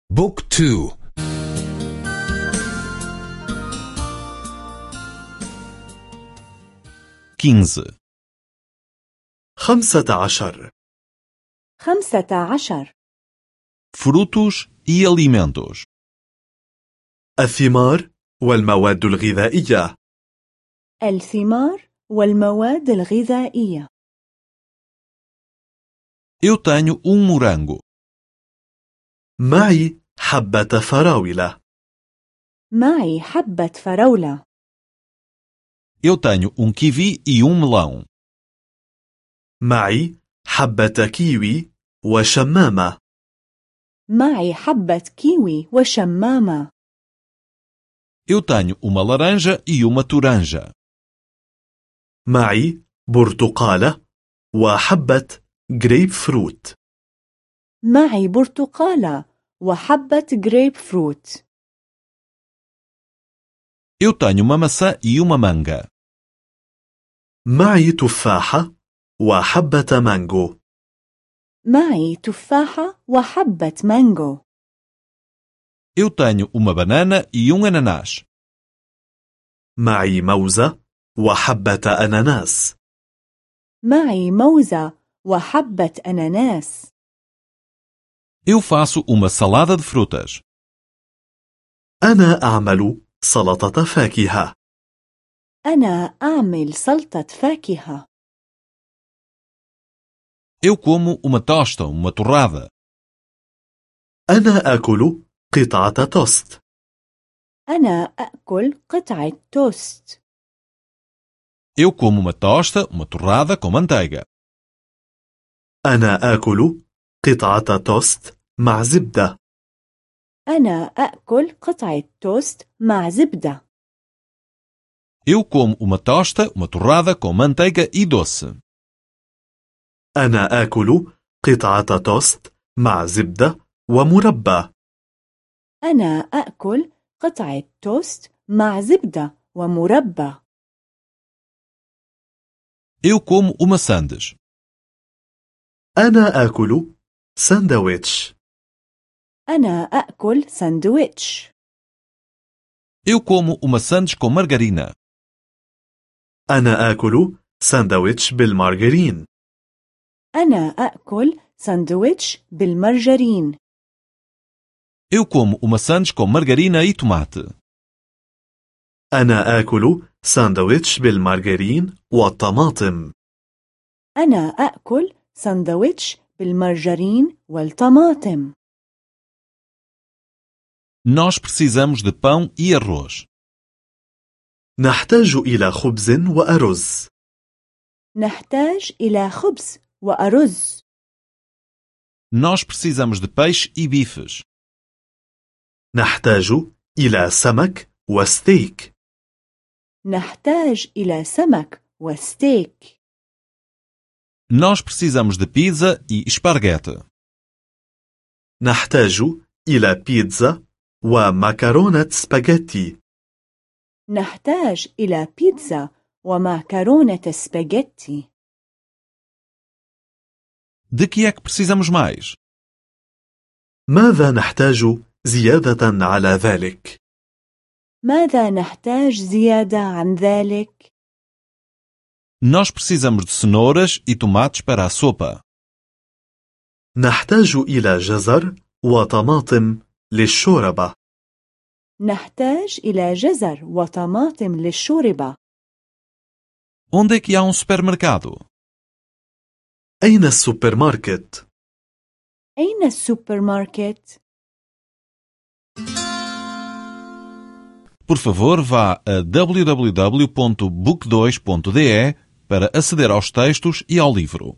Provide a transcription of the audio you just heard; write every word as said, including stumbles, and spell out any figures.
بوك تو. quinze, خمسة عشر. خمسة عشر. frutos e alimentos, الثمار والمواد الغذائية. الثمار والمواد الغذائية. eu tenho um morango, معي حبة فراولة. معي حبة فراولة. eu tenho um kiwi e um melão, معي حبة كيوي وشمامة. معي حبة كيوي وشمامة. eu tenho uma laranja e uma toranja, معي برتقالة وحبة جريب فروت. معي برتقالة وحبة جريب فروت. eu tenho uma maçã e uma manga, معي تفاحة وحبة مانجو. معي تفاحة وحبة مانجو. eu tenho uma banana e um ananás, معي موزة وحبة أناناس. معي موزة وحبة أناناس. eu faço uma salada de frutas, أنا أعمل سلطة فاكهة. أنا أعمل سلطة فاكهة. eu como uma tosta, uma torrada, أنا آكل قطعة توست. أنا أأكل قطعة توست. eu como uma tosta, uma torrada com manteiga, أنا آكل قطعة توست مع زبدة. أنا أأكل قطعة توست مع زبدة. eu como uma tosta, uma torrada com manteiga e doce, أنا آكل قطعة توست مع زبدة ومربى. أنا أأكل قطعة توست مع زبدة ومربى. eu como uma sandes, أنا آكل ساندويتش. أنا أأكل ساندويتش. eu como uma sandes com margarina, أنا آكل ساندويتش بالمارغرين. أنا أأكل ساندويتش بالمرجرين. eu como uma sandes com margarina e tomate, أنا آكل ساندويتش بالمارغرين والطماطم. أنا أأكل ساندويتش بالمرجرين والطماطم. nós precisamos de pão e arroz, نحتاج إلى خبز وأرز. نحتاج إلى خبز وأرز. nós precisamos de peixe e bifes, نحتاج إلى سمك وستيك. نحتاج إلى سمك وستيك. nós precisamos de pizza e esparguete, نحتاج إلى بيتزا ومكرونة سباجيتي. نحتاج إلى بيتزا ومعكرونة سباجيتي. de que é que precisamos mais? ماذا نحتاج زيادة على ذلك؟ ماذا نحتاج زيادة عن ذلك؟ nós precisamos de cenouras e tomates para a sopa, نحتاج إلى جزر وطماطم للشوربة. نحتاج إلى جزر وطماطم للشوربة. onde é que há um supermercado? أين السوبر ماركت؟ أين السوبر ماركت؟ Por favor, vá a w w w ponto book dois ponto d e para aceder aos textos e ao livro.